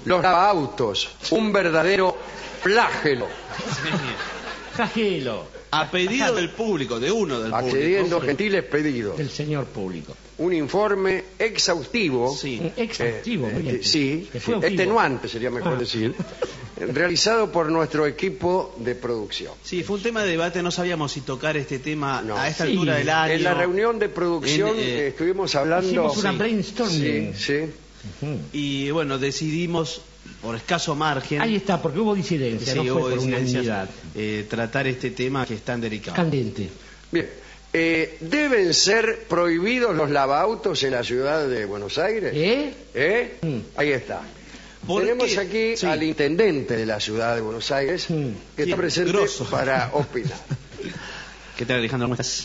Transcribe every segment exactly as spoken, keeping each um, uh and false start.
los lavaautos, un verdadero flagelo. Flagelo. A pedido del público, de uno del público. Accediendo a gentiles pedidos. Del señor público. Un informe exhaustivo. Sí. Exhaustivo, eh, muy bien. eh, sí, Fue extenuante sería mejor ah. decir. Realizado por nuestro equipo de producción. Sí, fue un tema de debate, no sabíamos si tocar este tema No. a esta Sí. altura del año. En la reunión de producción En, eh, eh, estuvimos hablando... Hicimos una Sí, brainstorming. sí, sí. Ujú. Y bueno, decidimos, por escaso margen, Ahí está, porque hubo disidencia, sí, no fue hubo por disidencias, unanimidad. eh, tratar este tema que es tan delicado. Candente. Bien. Eh, ¿Deben ser prohibidos los lavaautos en la ciudad de Buenos Aires? ¿Eh? ¿Eh? Mm. Ahí está. ¿Por Tenemos qué? aquí Sí. al intendente de la ciudad de Buenos Aires, Mm. que Sí, está presente grosso. para opinar. ¿Qué tal, Alejandro? ¿Cómo estás?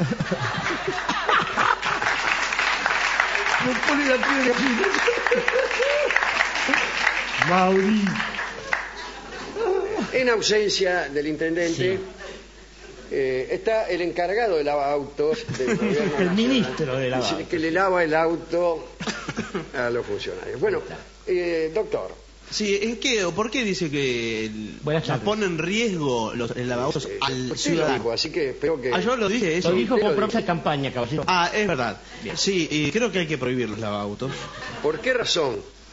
Me pone la piel así. Mauri. En ausencia del intendente, Sí. eh, está el encargado de lavautos del gobierno El nacional, ministro de que lavautos. le lava el auto a los funcionarios. Bueno, eh, doctor, Sí, ¿en qué o por qué dice que el- Buenas nos tardes. pone en riesgo los el lavautos eh, al usted lo ciudadano? dijo, así que espero que... Ah, yo lo dije eso. Lo dijo usted con lo propia dijo. campaña, caballero. Ah, es verdad. Sí, y creo que hay que prohibir los lavautos. ¿Por qué razón?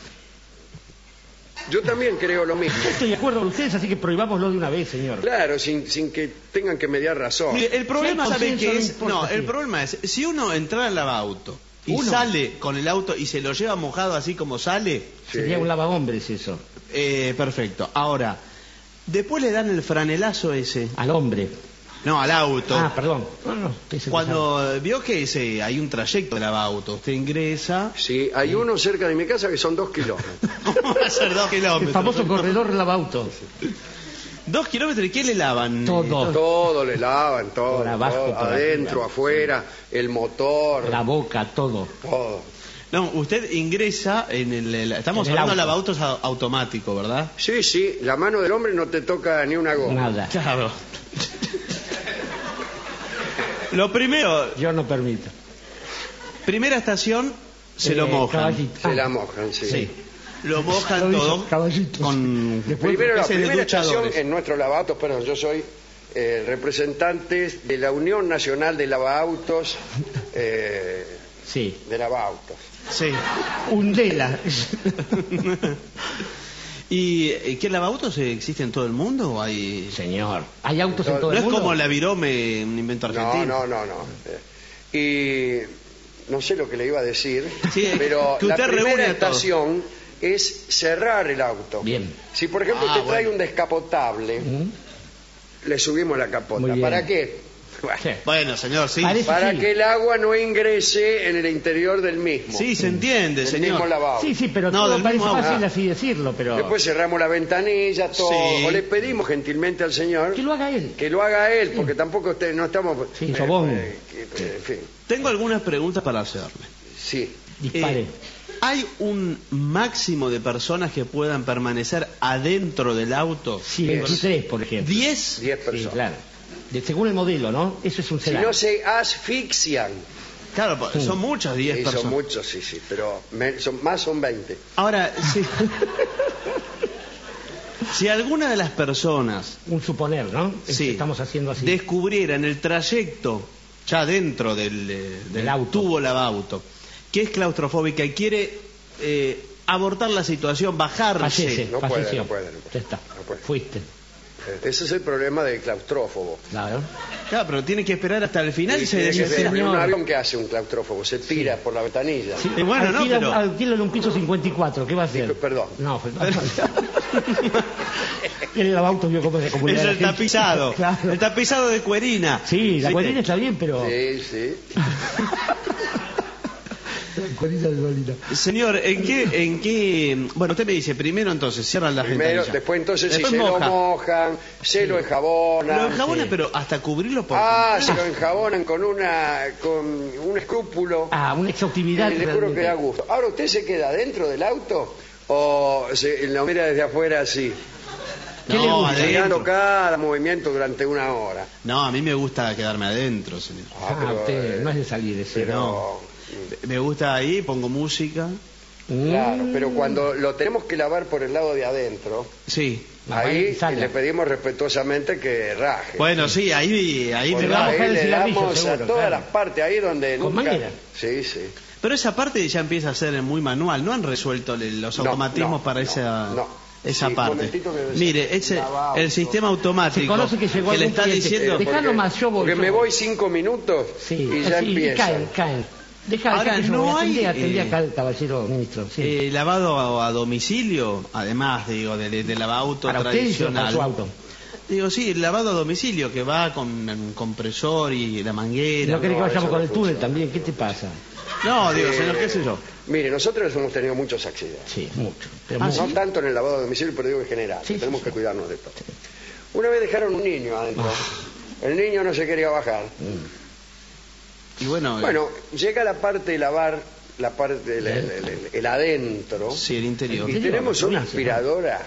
Yo también creo lo mismo. Estoy de acuerdo con ustedes, así que prohibámoslo de una vez, señor. Claro, sin, sin que tengan que mediar razón. Mire, el problema, Sí, ¿sabe consenso, qué no es? importa, No, el sí. problema es, si uno entra al lavauto y Uno. sale con el auto y se lo lleva mojado así como sale, Sí. Sería un lavahombres eso. eh, perfecto. Ahora, después le dan el franelazo ese, Al hombre. no, al auto. Ah, perdón. No, no, estoy seguro. Cuando vio que ese, hay un trayecto de lavauto, usted ingresa, Sí, hay uno cerca de mi casa que son dos kilómetros. ¿cómo va a ser dos kilómetros? El famoso corredor lavautos. Dos kilómetros, ¿y qué le lavan? Todo. Todo le lavan, todo, Por abajo, todo, por adentro, arriba. afuera, el motor, La boca, todo. todo. No, usted ingresa en el... el- estamos En el hablando de auto. lavautos a- automático, ¿verdad? Sí, sí, la mano del hombre no te toca ni una goma. Nada. Claro. Lo primero, Yo no permito. primera estación, se Eh, lo mojan. caballito. Se la mojan, sí. Sí. Lo mojan Lo hizo, todo caballito. con Después- Primero, la especie de primera estación duchadores. en nuestro lavautos, perdón, yo soy eh, representante de la Unión Nacional de Lavaautos, eh, Sí. de Lavaautos. Sí. Undela. ¿Y eh, qué lavautos existe en todo el mundo o hay...? Señor. ¿Hay autos en No, todo No el es mundo? como la virome, un invento No, argentino. no, no, no. Eh, Y no sé lo que le iba a decir, Sí, pero que la usted reúne primera a todos. estación es cerrar el auto. Bien. Si por ejemplo Ah, usted trae bueno. un descapotable, ¿Mm? le subimos la Muy capota. bien. ¿Para qué? Bueno, Sí. Bueno, señor, sí. Parece- para sí. que el agua no ingrese en el interior del mismo. Sí, se entiende, del mismo señor. lavabo. Sí, sí, pero No, todo del parece mismo fácil auto. así decirlo, pero... Después cerramos la ventanilla, todo. Sí. O le pedimos gentilmente al señor Que lo haga él. que lo haga él, porque tampoco usted, no estamos... Sí, sobón. eh, que- en fin, Tengo algunas preguntas para hacerle. sí. Dispare. Eh, ¿Hay un máximo de personas que puedan permanecer adentro del auto? Sí, veintitrés, por ejemplo. ¿diez? Diez Sí, personas. claro. De- según el modelo, ¿no? Eso es un Si sedán. no se asfixian. Claro, po- son muchas, diez Sí, personas. son muchos, sí, sí, pero me- son, más son veinte. Ahora, si, si alguna de las personas Un suponer, ¿no? Es- sí, Estamos haciendo así. descubriera en el trayecto, ya dentro del, eh, del Del auto. tubo lavauto, que es claustrofóbica y quiere eh, abortar la situación, bajarse. Fallece, No puede, falleció. no puede, no puede. Ya está. No puede. Fuiste. Eh, Ese es el problema del claustrófobo. Claro. Claro, pero tiene que esperar hasta el final y Y se tiene que desespera. ser- señor. un avión que hace un claustrófobo, se tira por la ventanilla. Sí, Eh, bueno, no, alquila, pero- alquila en un piso cincuenta y cuatro, ¿qué va a hacer? Dijo, perdón. No, pues, el lavauto vio cómo se comunica Es la el gente. tapizado. Claro. El tapizado de cuerina. Sí, la ¿Viste? cuerina está bien, pero... Sí, sí. Cuerina de Molina. Señor, ¿en qué, en qué, bueno, usted me dice, primero entonces cierran las Primero, ventanillas. después entonces Después si se moja. lo mojan, se lo enjabonan. Lo enjabonan, Sí. pero hasta cubrirlo por Ah, se completo. lo enjabonan con una con un escrúpulo. Ah, una exhaustividad. y le juro que da gusto. Ahora, ¿usted se queda dentro del auto o se lo mira desde afuera así? ¿Qué le No, gusta? Mirando adentro. cada movimiento durante una hora. No, a mí me gusta quedarme adentro, señor. Ah, pero, usted eh, no es de salir ese. pero- No. Me gusta ahí, pongo música. Claro, pero cuando lo tenemos que lavar por el lado de adentro, Sí. ahí Sale. le pedimos respetuosamente que raje. Bueno, sí, ahí, ahí Porque me va a va. mojar ahí el le cigarrillo, damos a seguro, todas claro. las partes, ahí donde Con nunca... manguera. Sí, sí. Pero esa parte ya empieza a ser muy manual. No han resuelto le- los No, automatismos no, para no, esa, no. esa Sí, un parte. momentito que debe Mire, ser ese, lavauto. el sistema Se automático conoce que llegó que le algún están cliente. diciendo. Dejalo Porque- más, yo voy, Porque yo me voy. voy cinco minutos Sí, y ya así, empieza. caen, caen. Deja, Ahora, deja que yo no voy. hay, Atendí, atendí eh, acá al caballero ministro. Sí. Eh, lavado a, a domicilio, además, digo, del de lavauto Para usted y para tradicional. su auto. Digo, sí, el lavado a domicilio que va con un compresor y la manguera. No querés que no, vayamos eso con no el túnel funciona. también. ¿Qué te pasa? No, digo, Eh, señor, qué sé yo. Mire, nosotros hemos tenido muchos accidentes. Sí, mucho. Pero Ah, mucho. No tanto en el lavado de domicilio, pero digo en general. Sí, Tenemos sí, que sí. cuidarnos de todo. Una vez dejaron un niño adentro. Ah. El niño no se quería bajar. Y bueno, eh, Bueno, llega la parte de lavar, la parte, el, el- el- el adentro. sí, el interior. Y tenemos una aspiradora.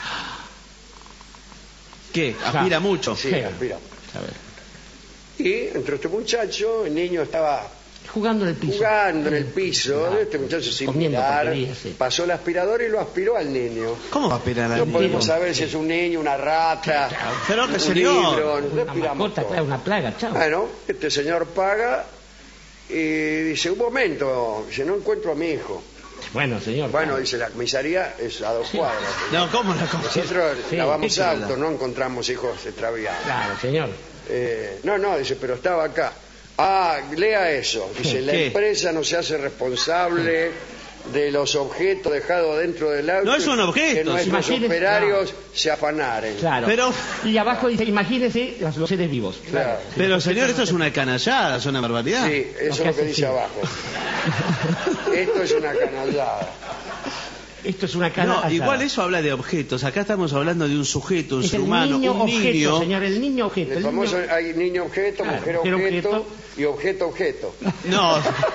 ¿Qué? Aspira mucho. Sí, Sí. aspira. A ver. Y entró este muchacho, el niño estaba Jugando en el piso. jugando en el piso, Ah, este muchacho sin comiendo mirar, porquería, sí. pasó la aspiradora y lo aspiró al niño. ¿Cómo va a aspirar al No niño? podemos saber si es un niño, una rata, Pero que un señor. libro, no Una aspiramos mascota, todo. claro, una plaga, chao. Bueno, este señor paga y dice, un momento, dice, no encuentro a mi hijo. Bueno, señor. Bueno, claro. dice, la comisaría es a dos cuadras. No, ¿cómo la cosa? Nosotros Sí, lavamos eso es autos, verdad. no encontramos hijos extraviados. Claro, señor. Eh, no, no, dice, pero estaba acá. Ah, lea eso. Dice, la ¿Qué? empresa no se hace responsable de los objetos dejados dentro del auto. No es un objeto, Que nuestros imagínese- operarios se afanaren. Claro. Pero- Y abajo dice, imagínese los, los seres vivos. Claro. Pero señor, esto es una canallada, es una barbaridad. Sí, eso es que lo que hace dice sí. abajo. Esto es una canallada. Esto es una cara. No, asada. igual eso habla de objetos. Acá estamos hablando de un sujeto, un Es ser el humano, niño un objeto, niño. señor, el niño objeto. El el famoso, niño- hay niño objeto, Claro, mujer mujer objeto, objeto. y objeto objeto. No.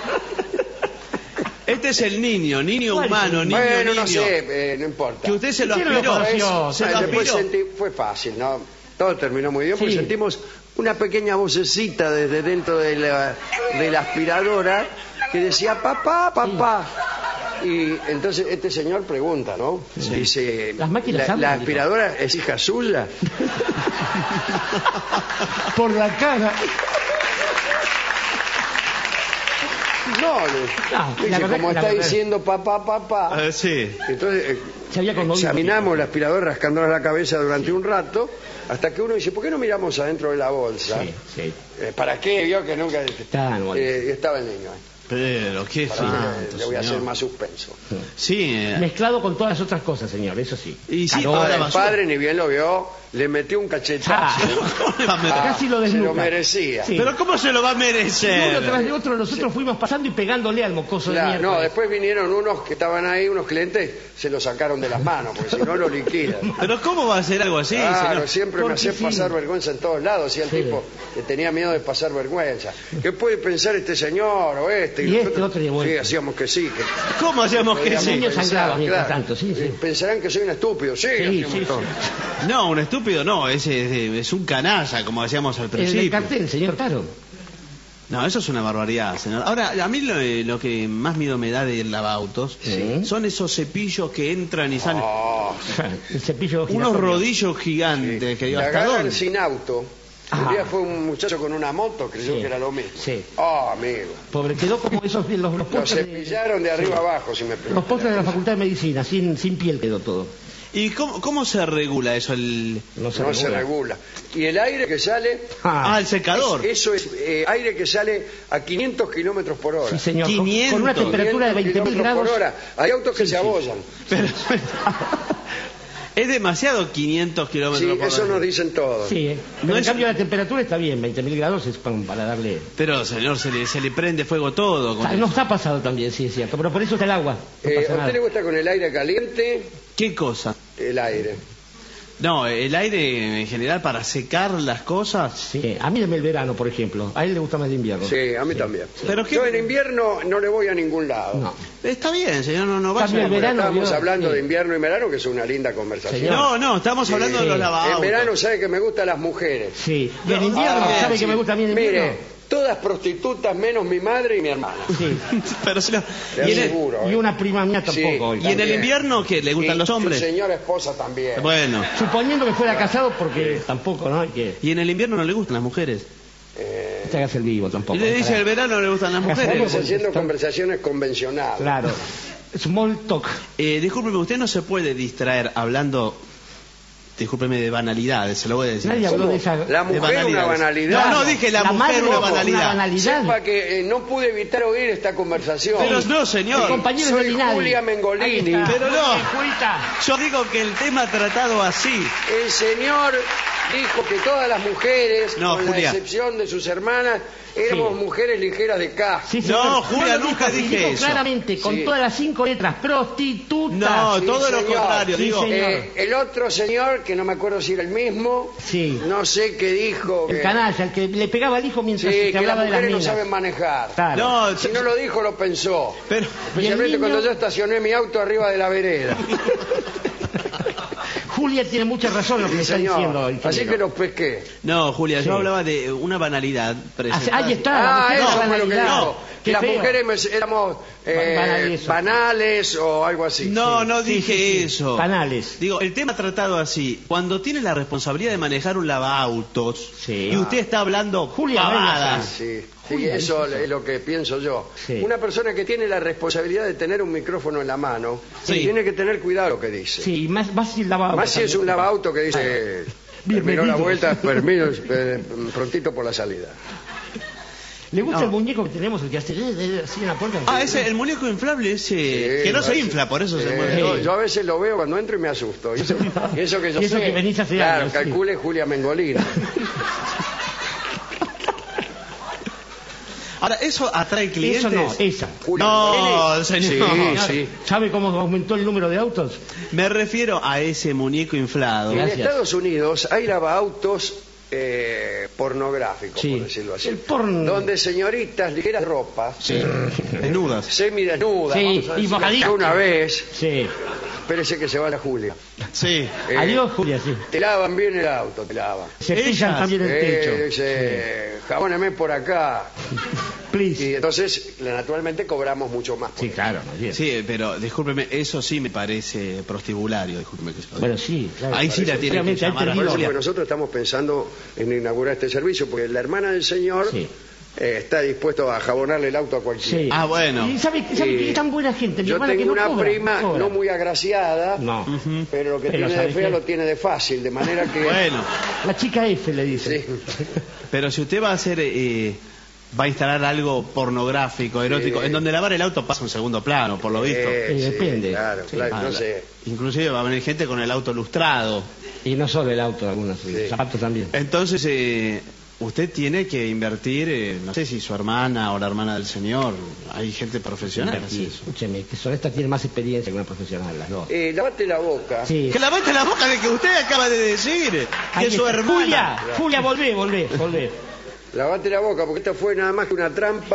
Este es el niño, niño ¿Cuál es humano, el niño, bueno, niño. no sé, eh, no importa. Que usted se lo ¿Quién lo aspiró. conoció? Se Ah, lo después aspiró. sentí, fue fácil, ¿no? Todo terminó muy bien, porque Sí. sentimos una pequeña vocecita desde dentro de la, de la aspiradora que decía, papá, papá. Y entonces este señor pregunta, ¿no? Dice, Las máquinas ¿la, hablan, la dijo. aspiradora es hija suya? Por la cara. No, le- Ah, dice, la verdad- como la está verdad. diciendo papá, papá. Ah, sí. Entonces eh, Se había conmovido. examinamos la aspiradora rascándonos la cabeza durante un rato, hasta que uno dice, ¿por qué no miramos adentro de la bolsa? Sí, sí. Eh, ¿Para qué? Vio que nunca... Tan bueno. Eh, y estaba el niño ahí. Pero qué Para que santo, le, le voy a hacer señor. más suspenso. Sí. eh, Mezclado con todas las otras cosas, señor, eso sí. Y sí, Calor, toda la El basura. padre, ni bien lo vio, le metió un cachetazo. Ah. ¿Cómo le va a meter? Ah, Casi lo se desnuda. lo merecía. Sí. Pero ¿cómo se lo va a Uno tras merecer? de otro, nosotros fuimos pasando y pegándole al mocoso de Claro, mierda. no, después vinieron unos que estaban ahí, unos clientes, se lo sacaron de las manos, porque si no lo liquidan. Pero ¿cómo va a ser algo así, Claro, señor? siempre me Porque hacía sí. pasar vergüenza en todos lados, decía el Sí. tipo que tenía miedo de pasar vergüenza. ¿Qué puede pensar este señor o este? Y nosotros- este otro de vuelta. Sí, hacíamos que sí. Que ¿Cómo hacíamos que podíamos sí? niño pensar, sangraba mientras tanto, sí, sí. Pensarán que soy un estúpido, sí, Sí, hacíamos sí, todo. sí. No, un estúpido no, es, es, es un canalla, como decíamos al El del principio. cartel, señor, claro. No, eso es una barbaridad, señor. Ahora, a mí lo, lo que más miedo me da de lavautos Sí. son esos cepillos que entran y salen. Oh, El cepillo Unos giratorio. rodillos gigantes, que digo, la ¿hasta agarran dónde? sin auto. Un Ah. día fue un muchacho con una moto, creyó Sí. que era lo mismo. Sí. Oh, amigo. Pobre, quedó como esos los, los Lo postres de, cepillaron de arriba abajo, si me los preguntan. postres de la Facultad de Medicina, sin, sin piel quedó todo. ¿Y cómo, cómo se regula eso? El... No se No se regula. regula. Y el aire que sale, Ah, Ah, el secador. eso es eh, aire que sale a quinientos kilómetros por hora. sí, señor. Con- Con, quinientos. una temperatura de quinientos veinte mil kilómetros grados. por hora. Hay autos que Sí, se sí. abollan. Pero- es demasiado quinientos Sí, kilómetros por eso hora. nos dicen todos. Sí, eh. Pero No en es- cambio la temperatura está bien, veinte mil grados es para, para darle... Pero, señor, se le, se le prende fuego todo. con Ah, eso. nos ha pasado también, sí, es cierto, pero por eso está el agua. No Eh, pasa ¿A nada. usted le gusta con el aire caliente? ¿Qué cosa? El aire. No, el aire en general para secar las cosas. Sí, a mí deme el verano, por ejemplo. A él le gusta más el invierno. Sí, a mí también. Pero qué- Yo en invierno no le voy a ningún lado. No. Está bien, señor, no, no Cambio vaya. el verano, Estamos vio, hablando sí. de invierno y verano, que es una linda conversación. Señor. No, no, estamos hablando de Sí. los En lavautos. verano sabe que me gustan las mujeres. Sí, y en No, invierno, ah, ¿sabe sí. que me gusta a mí en invierno? Mire, todas prostitutas menos mi madre y mi hermana. Sí. Pero si no- Te y, en el, aseguro, Y ¿eh? una prima mía tampoco. Sí. y en el También. invierno, ¿qué? ¿Le gustan Y los hombres? Su señora esposa también. Bueno. Suponiendo que fuera casado, porque tampoco, ¿no? Hay que ¿Y en el invierno no le gustan las mujeres? Eh, se haga el vivo tampoco. Y le dice, el verano le gustan las mujeres. estamos haciendo conversaciones convencionales. Claro. Small talk. Eh, discúlpeme, usted no se puede distraer hablando, discúlpeme, de banalidades, se lo voy a decir. Nadie habló ¿Cómo? de esa... La mujer banalidades. una banalidad. No, no, dije la, mujer madre, una ojo, banalidad. Una banalidad. Sepa que eh, no pude evitar oír esta conversación. Pero no, El señor. compañero Soy de Linadi. Julia Ahí Mengolini. está. Pero no. Muy bien, Julita. Yo digo que el tema tratado así. El señor dijo que todas las mujeres, No, con Julia. la excepción de sus hermanas, éramos Sí. mujeres ligeras de casco. Sí, No, señor. Julia, lo nunca dijo, dije dijo eso. claramente, con Sí. todas las cinco letras, prostituta. No, Sí, todo lo señor. contrario. Sí, digo, señor. Eh, el otro señor, que no me acuerdo si era el mismo, Sí. no sé qué dijo. El que- canalla, el que le pegaba al hijo Sí, mientras se que las hablaba de las mujeres no minas. saben manejar. Claro. no, Si no lo dijo, lo pensó. pero Especialmente ¿Y el niño? cuando yo estacioné mi auto arriba de la vereda. Julia tiene mucha razón lo que Sí, me está señor. diciendo. Así ingeniero. que los pesqué. no, Julia, Sí. yo hablaba de una banalidad. Ah, presentada. ahí está. la Ah, mujer eso es fue lo que banalidad. dijo. Qué Las feo. mujeres me- éramos eh, Banales. banales o algo así. No, no Sí, dije sí, sí. eso. Canales. Digo, el tema tratado así, cuando tiene la responsabilidad de manejar un lavaautos Sí. y usted está hablando Julia, pavadas. Sí, sí, Julia, eso dice eso. es lo que pienso yo. Sí. Una persona que tiene la responsabilidad de tener un micrófono en la mano, Sí. tiene que tener cuidado lo que dice. Sí, más, más si el lavado. Más si es un lavauto que dice, terminó la Bienvenido. vuelta, permiso, eh, prontito por la salida. ¿Le gusta No. el muñeco que tenemos, el que hace eh, eh, así en la puerta? Ah, ese, el muñeco inflable ese, Sí, que no se parece- infla, por eso se Eh, mueve. yo, yo a veces lo veo cuando entro y me asusto. Y eso, y eso que yo Y eso sé. que venís hace claro, años, sí. calcule Julia Mengolini. Ahora, ¿eso atrae clientes? Eso no, esa. Julia No, Mengolini. señor. Sí, sí. ¿Sabe cómo aumentó el número de autos? Me refiero a ese muñeco inflado. En Gracias. Estados Unidos hay lavautos eh, pornográficos, Sí. por decirlo así. El porno. Donde señoritas ligeras de ropa, Sí. Desnudas. semidesnudas, Sí, vamos a y decir, bajaditas. una vez, Sí. espérese que se va la Julia. Sí. Eh, Adiós, Julia, sí. Te lavan bien el auto, te lavan. Se pillan ellas, también el Eh, techo. dice, jabóneme por acá. Please. Y entonces, naturalmente, cobramos mucho más. por Sí, eso. claro, no, bien. Sí, pero discúlpeme, eso sí me parece prostibulario, discúlpeme que se lo diga. Bueno, sí, claro. Ahí sí la tiene que Realmente, ha llamar a entendido. Por eso, Julia. porque nosotros estamos pensando en inaugurar este servicio, porque la hermana del señor Sí. eh, está dispuesto a jabonarle el auto a cualquiera. Sí. Ah, bueno. ¿Y sabe, sabe Y que es tan buena gente? Mi Yo hermana que tengo no una cobra, prima cobra. no muy agraciada, No. Ujú. pero lo que Pero tiene de ¿sabe fea qué? lo tiene de fácil, de manera que... Bueno, La chica F le dice. Sí. pero si usted va a hacer, eh, va a instalar algo pornográfico, erótico, Sí. en donde lavar el auto pasa un segundo plano, por lo visto. Eh, Eh, sí, depende. Claro, Sí. claro, Ah, no la- sé. Inclusive va a venir gente con el auto lustrado. Y no solo el auto, algunos, Sí. el zapato también. Entonces, eh, usted tiene que invertir, eh, no sé si su hermana o la hermana del señor, hay gente profesional que hace Y, eso. escúcheme, que son estas tienen más experiencia que una profesional, las dos. Eh, lavate la boca. Sí. Que lavaste la boca de que usted acaba de decir, Ahí que su está. hermana... Julia, Julia, volvé, volvé, volvé. Lavate la boca, porque esto fue nada más que una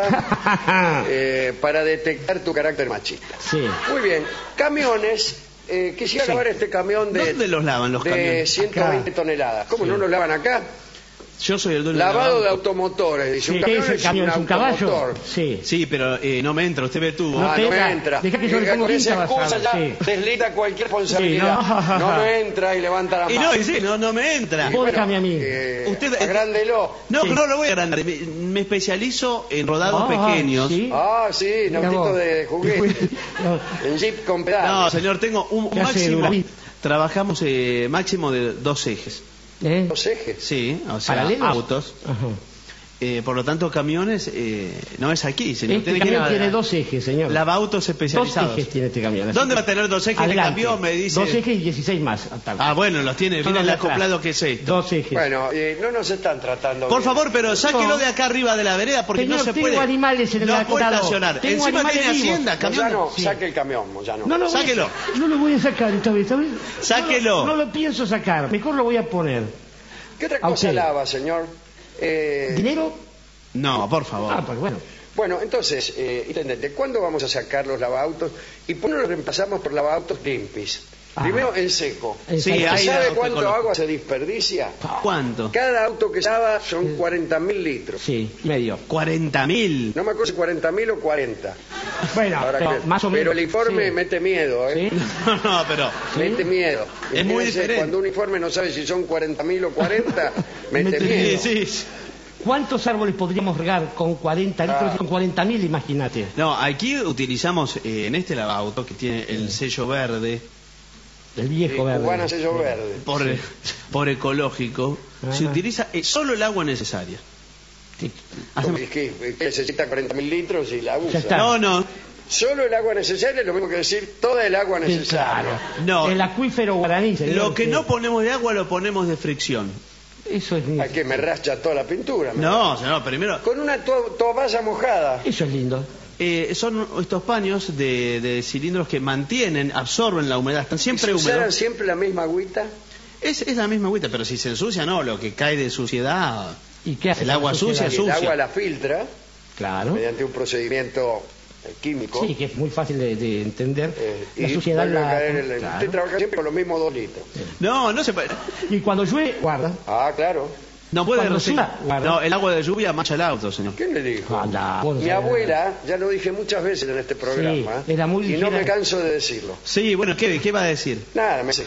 trampa eh, para detectar tu carácter machista. Sí. Muy bien, camiones. Eh, quisiera Sí. lavar este camión de, ¿Dónde los lavan los de camiones? ciento veinte Acá. toneladas. ¿Cómo Sí. no los lavan acá? Yo soy el dueño Lavado del de auto. automotores. Dice, Sí, un ¿qué camión es el es camión? un ¿Es un caballo? automotor. Sí. Sí, pero eh, no me entra, usted ve tú. No Ah, te no me entra. entra. Deja que yo le Diga, pongo con esa tinta excusa basada, ya sí. deslita cualquier responsabilidad. Sí, no. no me entra y levanta la Y mano. no, y sí, no, no me entra. Y Vos déjame a mí. eh, Usted- agrándelo. No, Sí. no lo voy a agrandar. Me, me especializo en rodados Ah, pequeños. sí. Ah, sí, Mira nautito vos. de juguete. No, En jeep con No, pedales. señor, tengo un ¿Qué hace máximo. Duravit? Trabajamos eh, máximo de dos ejes. ¿Eh? Los ejes. Sí, o sea, ¿Paralelos? autos. Ajá. Eh, por lo tanto, camiones eh, no es aquí, señor. Este Tiene que ir camión a- tiene dos ejes, señor. Lavautos Dos especializados. ejes tiene este camión. así ¿Dónde que- va a tener dos ejes de Adelante. camión? Me dice. Dos ejes y dieciséis más. Hasta- Ah, bueno, los tiene. Son Mira los el de atrás. acoplado que es esto. Dos ejes. Bueno, eh, no nos están tratando Por bien. favor, pero sáquelo No. de acá arriba de la vereda porque Señor, no se tengo puede. animales en el no puede acoplado. estacionar. Tengo Encima animales tiene vivos. hacienda, camión. Moyano, Sí. saque el camión, Moyano. No lo voy a- Sáquelo. no lo voy a sacar esta vez, ¿sabes? Sáquelo. No, lo- no lo pienso sacar. Mejor lo voy a poner. ¿Qué otra A cosa usted. lava, señor? Eh, ¿Dinero? No, por favor. Ah, pues bueno. bueno, entonces, eh, intendente, ¿cuándo vamos a sacar los lavautos? ¿Y por qué no los reemplazamos por lavautos limpis? Ah. Primero en seco. En Sí, seco. hay ¿Sabe auto cuánto ecológico. agua se desperdicia? ¿Cuánto? Cada auto que se lava son cuarenta mil litros. Sí, medio. cuarenta mil. No me acuerdo si cuarenta mil o cuarenta. Bueno, Ahora pero que- más o menos. pero el informe sí. mete miedo, ¿eh? ¿Sí? No, no, pero... Mete miedo. Es muy Imagínense, diferente. Cuando un informe no sabe si son cuarenta mil o cuarenta, mete Mete miedo. Sí, sí. ¿Cuántos árboles podríamos regar con cuarenta litros Ah. y con cuarenta mil? Imagínate. No, aquí utilizamos eh, en este lavauto que tiene el sello verde El Sí, viejo verde. Cubana sello verde. por, por ecológico, Ajá. se utiliza eh, solo el agua necesaria. Sí. Hacemos- Es que, es que necesita cuarenta mil litros y la usa. Ya está. No, no, Solo el agua necesaria es lo mismo que decir toda el agua Sí, necesaria. claro. No. El acuífero guaraní. señor, lo que sí. no ponemos de agua lo ponemos de fricción. Eso es Hay que me racha toda la pintura. me- No, señor, primero Con una to- toalla mojada. Eso es lindo. eh, son estos paños de, de cilindros que mantienen, absorben la humedad, están siempre ¿Y si usaran húmedos. siempre la misma agüita? Es, es la misma agüita, pero si se ensucia, no, lo que cae de suciedad. ¿Y qué hace El con agua la sucia Y es el sucia. agua la filtra Claro. mediante un procedimiento eh, químico. Sí, que es muy fácil de, de entender. eh, la y suciedad vuelve a la... caer en el- Claro. Usted trabaja siempre con los mismos dos litros. No, no se puede. Y cuando llueve, guarda. Ah, claro. No puede Cuando reciclar. suda, guarda. No, el agua de lluvia mancha el auto, señor. ¿Quién le dijo? Anda, vos no Mi sabés abuela, ya lo dije muchas veces en este programa, Sí, era muy y no ligera. me canso de decirlo. Sí, bueno, ¿qué, qué va a decir? Nada, me sé.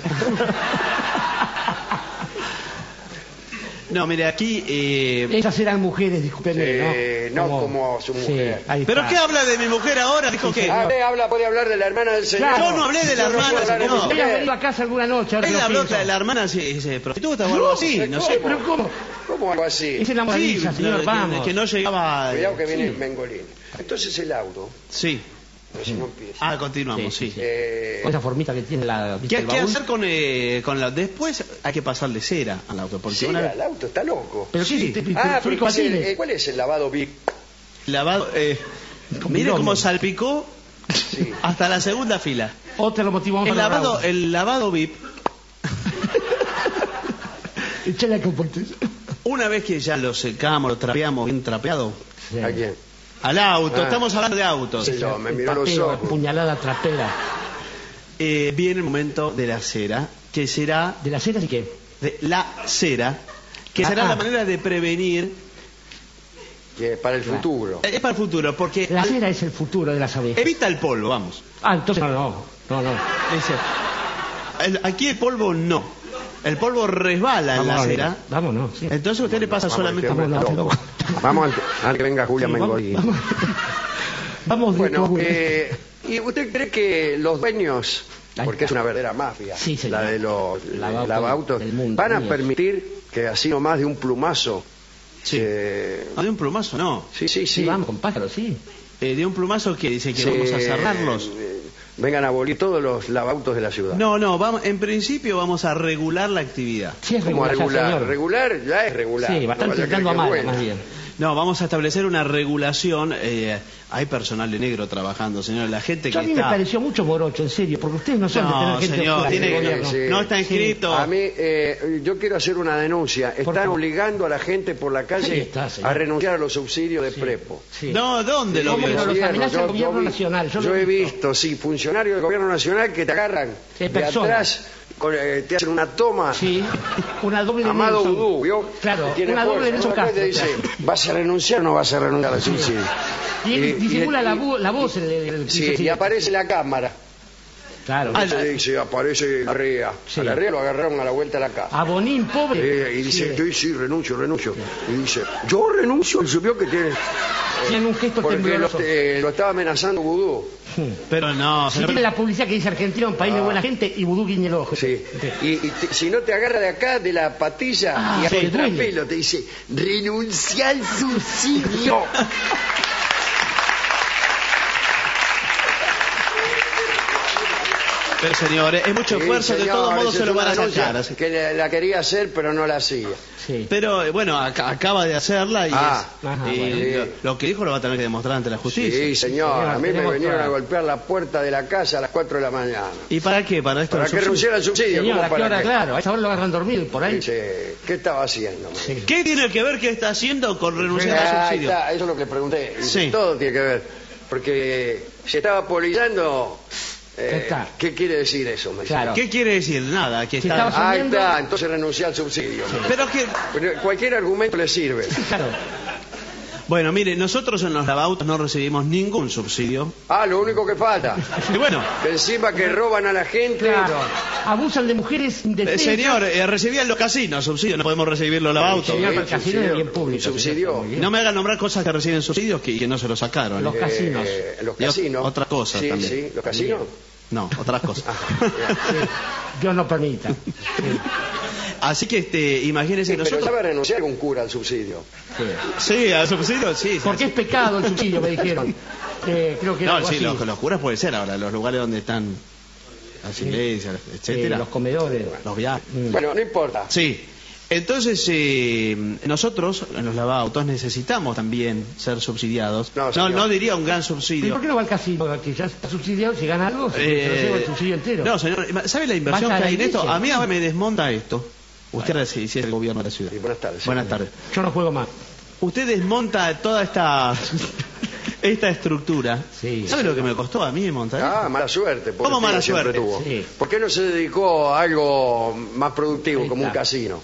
No, mire, aquí... eh, Esas eran mujeres, discúlpenme, Eh, no como su mujer. Sí, ahí ¿Pero está. qué habla de mi mujer ahora? Dijo que... Ah, usted habla, puede hablar de la hermana del señor. Claro. Yo no hablé de la Yo no hermana, puedo hablar de señor. mi Ella ha mujer. venido a casa alguna noche, ahora Él que lo habló pienso. de la hermana si se prostituta o algo así, no sé. Pero ¿cómo? ¿Cómo algo así? Es enamoradiza, Sí, señor, que- vamos. que no llegaba... Cuidado que viene Sí. el Mengolini. Entonces el auto, Sí. pero si no empieza. Ah, continuamos, Sí, sí. sí, sí. Eh, Con esa formita que tiene la... ¿viste ¿Qué, el qué baúl? hacer con, eh, con la... Después hay que pasarle cera al auto, porque sí, una vez... el auto está loco. ¿Pero qué? Sí. ¿Te- te- Ah, te- pero con ¿cuál es el- patines? eh, ¿cuál es el lavado V I P? Lavado... Eh, Con mire bidón. cómo salpicó Sí. hasta la segunda fila. Otra lo motivamos El a los lavado, bravos. el lavado V I P, Echale a comportes. una vez que ya lo secamos, lo trapeamos bien trapeado, Sí. ¿A quién? al auto, Ah. estamos hablando de autos, Sí, yo, me El miró los tapeo, ojos. puñalada trapera. eh, viene el momento de la cera, que será ¿De la cera y qué? de la cera, que Ah, será ah. la manera de prevenir, Que para el futuro. eh, es para el futuro, porque La cera es el futuro de las abejas. evita el polvo, vamos. Ah, entonces no, no, no, no. Dice, el- aquí el polvo no, el polvo resbala en la Vámonos, cera, vámonos, sí. entonces usted le pasa Vamos, solamente este hombre Vamos, está no, loco. Vamos antes, antes que venga Julia Sí, vamos, Mengolini. vamos. Vamos de Bueno, todo. eh, ¿y usted cree que los dueños, Ahí porque es está. una verdadera mafia, Sí, señor. la de los Lavautos lavautos, del mundo, van a míos. permitir que así nomás de un plumazo? Sí. eh, No, de un plumazo no, sí, sí, sí. Sí, vamos con pájaros, sí. Eh, de un plumazo que dice que se- vamos a cerrarlos. eh, vengan a abolir todos los lavautos de la ciudad. No, no, vamos, en principio vamos a regular la actividad. Sí, es ¿Cómo a regular, regular? señor. Regular ya es regular. Sí, No bastante vaya a creer tirando a que es mal, buena. más bien. No, vamos a establecer una regulación. eh, hay personal de negro trabajando, señor. La gente Yo a que mí me está... pareció mucho morocho, en serio, porque ustedes no son de No, tener gente señor, fuera del tiene que- gobierno. Sí. no está inscrito. A mí, eh, yo quiero hacer una denuncia. Están favor. obligando a la gente por la Ahí calle está, señor. a renunciar a los subsidios de Sí. prepo. Sí. No, ¿dónde lo ¿Cómo vio? que no los Gobierno, amenaza el gobierno vi- nacional? Yo Yo, lo he he visto. visto, sí, funcionarios del gobierno nacional que te agarran Sí, de personas. atrás, con, eh, te hacen una toma. Sí, una doble de Amado Nelson. Vudú, ¿vio? Claro, Que tiene una doble de fuerza, Nelson ¿no? Acá Castro. te dice, claro. ¿vas a renunciar o no vas a renunciar al subsidio? Y él Y- disimula y- la, y- vo- la voz. El, el- el- Sí, y aparece la cámara. Claro. Ah, Entonces dice, aparece la rea. Sí. A la rea lo agarraron a la vuelta de la casa. A Bonín, pobre. Eh, y dice, Sí. sí, sí, renuncio, renuncio. Y dice, yo renuncio. Y se vio que tiene... Tiene un gesto Porque lo, tembloroso. eh, lo estaba amenazando Vudú. Pero no, Si señor. tiene la publicidad que dice Argentina, un país de buena gente, y Vudú guiñe el ojo. Ah. Sí. Y, y te- si no te agarra de acá, de la patilla, Ah, y sí, al duele. pelo te dice, renuncia al subsidio. Pero señor, es mucho Sí, esfuerzo, de señor, todos modos esa se lo es van a una denuncia sacar. así. Que la, la quería hacer, pero no la hacía. Sí. Pero eh, bueno, ac- acaba de hacerla y, Ah, es- ajá, y bueno. lo, lo que dijo lo va a tener que demostrar ante la justicia. Sí, señor. A mí me tenemos vinieron toda- a golpear la puerta de la casa a las cuatro de la mañana. ¿Y para qué? Para esto ¿Para del qué subsidio. renunciar al subsidio? Señor, ¿Cómo ¿a qué para hora? qué? Claro, a esa hora lo agarran dormido y por ahí. Dice, ¿qué estaba haciendo? me Sí. ¿Qué tiene que ver qué está haciendo con renunciar al Ah, ahí subsidio? está, eso es lo que le pregunté. Dice, Sí. todo tiene que ver. Porque se estaba polillando Eh, Ya está. ¿Qué quiere decir eso? Me Claro. ¿Qué quiere decir? Nada, que Si está... estaba- Ahí Asumiendo- está, entonces renuncia al subsidio. Pero que... Pero cualquier argumento le sirve. Claro. Bueno, mire, nosotros en los lavautos no recibimos ningún subsidio. Ah, lo único que falta. Y bueno, Que encima que roban a la gente. Claro. Abusan de mujeres eh, indefensas. señor, eh, recibían los casinos subsidio, no podemos recibir los lavautos. Señor, Sí, para el casino subsidio, es bien público. subsidio. señor, muy bien. No me hagan nombrar cosas que reciben subsidios que, que no se los sacaron. Los ¿eh? casinos. Eh, los Y ot- casinos. otra cosa sí, también. Sí, los casinos. No, otras cosas. Sí. Dios no permita. Sí, Así que, este, imagínense, Sí, pero nosotros... sabe renunciar algún cura al subsidio. sí. Sí, al subsidio, sí. Porque es pecado el subsidio, me dijeron. Eh, creo que era No, algo sí, así. los, los curas puede ser ahora, los lugares donde están las iglesias, Eh, etcétera. los comedores. Los viajes. Mm. Bueno, no importa. Sí. Entonces, eh, nosotros, en los lavautos, necesitamos también ser subsidiados. No, No, señor. no diría un gran ¿Y subsidio. por qué no va al casino? Que ya está subsidiado, si gana algo, se Eh, se lleva el subsidio entero. no, señor, ¿sabe la inversión Vaya a que la hay en esto? iglesia. A mí ahora me desmonta esto. Usted si si es el gobierno de la ciudad. Sí, buenas tardes. Buenas tardes. Yo no juego más. Usted desmonta toda esta esta estructura. Sí. ¿Sabe lo que me costó a mí montar Ah, esto? mala suerte. ¿Cómo mala siempre suerte? tuvo. Sí. ¿Por qué no se dedicó a algo más productivo, Ahí como un está. casino?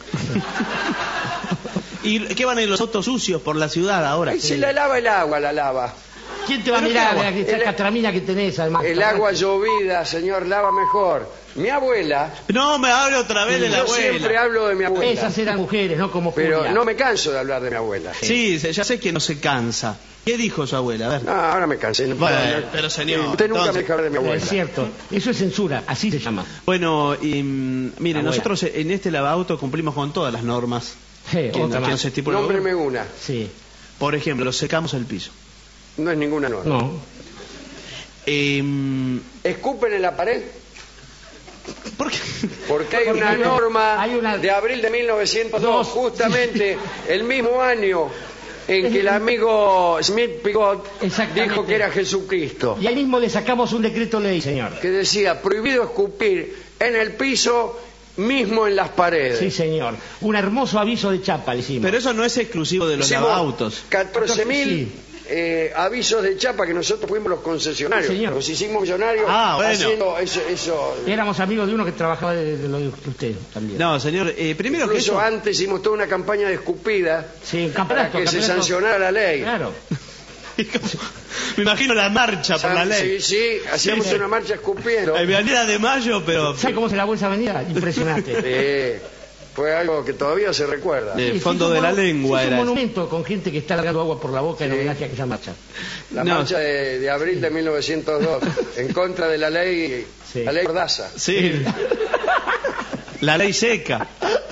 ¿Y qué van a ir los autos sucios por la ciudad ahora? Ay, se la lava el agua, la lava. ¿Quién te va a Pero mirar qué la, esa El- catramina que tenés, además? El agua llovida, señor, lava mejor. Mi abuela, No me hable otra vez de la yo abuela. siempre hablo de mi abuela, Esas eran mujeres, no como pero Julia. no me canso de hablar de mi abuela. Sí, ya sé que no se cansa. ¿Qué dijo su abuela? A ver. No, ahora me cansé. No, Bueno, no, pero señor, Usted nunca entonces- me deja hablar de mi Es abuela. cierto, eso es censura, así se llama. Bueno, y, mm, mire, Abuela. nosotros en este lavauto cumplimos con todas las normas Sí, que, otra que más. nos estipula el Nómbreme gobierno. una. Sí, Por ejemplo, secamos el piso. No es ninguna norma. no. Eh, mm, Escupen en la pared. ¿Por qué? Porque hay Porque una hay una- norma hay una- de abril de mil novecientos dos, Dos. justamente el mismo año en que el amigo Smith Pigot Exactamente. dijo que era Jesucristo, Y ahí mismo le sacamos un decreto ley, señor. que decía prohibido escupir en el piso, mismo en las paredes. Sí, señor. Un hermoso aviso de chapa le hicimos. Pero eso no es exclusivo de los Hicimos lavautos. catorce mil Sí. eh, avisos de chapa que nosotros fuimos los concesionarios. Sí, señor. Nos hicimos millonarios Ah, bueno. haciendo eso. eso. Éramos amigos de uno que trabajaba de, de lo de usted también. No, señor, eh, primero que Incluso eso... antes hicimos toda una campaña de escupida Sí, un para campeonato. que se campeonato. sancionara la ley. Claro. Me imagino la marcha por la ley. Sí, sí, hacíamos Sí, sí. una marcha escupiendo. Eh, Avenida de Mayo, pero... ¿Sabe cómo se lavó esa avenida? Impresionante. Sí, fue algo que todavía se recuerda. Eh, Sí, fondo se hizo de la un mono- lengua se hizo era un eso. monumento con gente que está largando agua por la boca en Sí. homenaje a aquella marcha. La No. marcha de, de abril de mil novecientos dos, en contra de la ley, Sí. la ley Mordaza. Sí. La ley seca.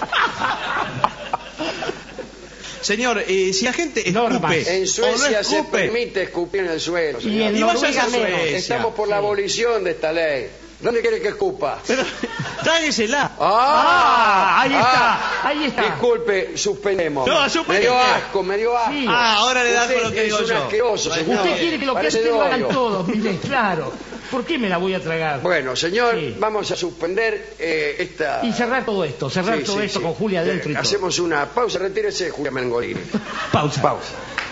Señor, eh, si la gente Normas. escupe En o no Suecia se escupe, permite escupir en el suelo. Y señor. en Y vaya Noruega a menos. Suecia. Estamos por la Sí. abolición de esta ley. ¿Dónde quiere que escupa? pero tráguesela. Ah, ahí está, ahí está. Disculpe, suspendemos. No, suspende. Me dio asco, me dio asco. Sí. Ah, ahora le da Usted con lo que es digo un yo. asqueroso, señor. Usted quiere que lo que Parece hace lo hagan odio. todos, mire, claro. ¿Por qué me la voy a tragar? Bueno, señor, Sí. vamos a suspender eh, esta... Y cerrar todo esto, cerrar Sí, todo sí, esto sí. con Julia adentro y Eh, todo. Hacemos una pausa, retírese, Julia Mengolini. Pausa. Pausa.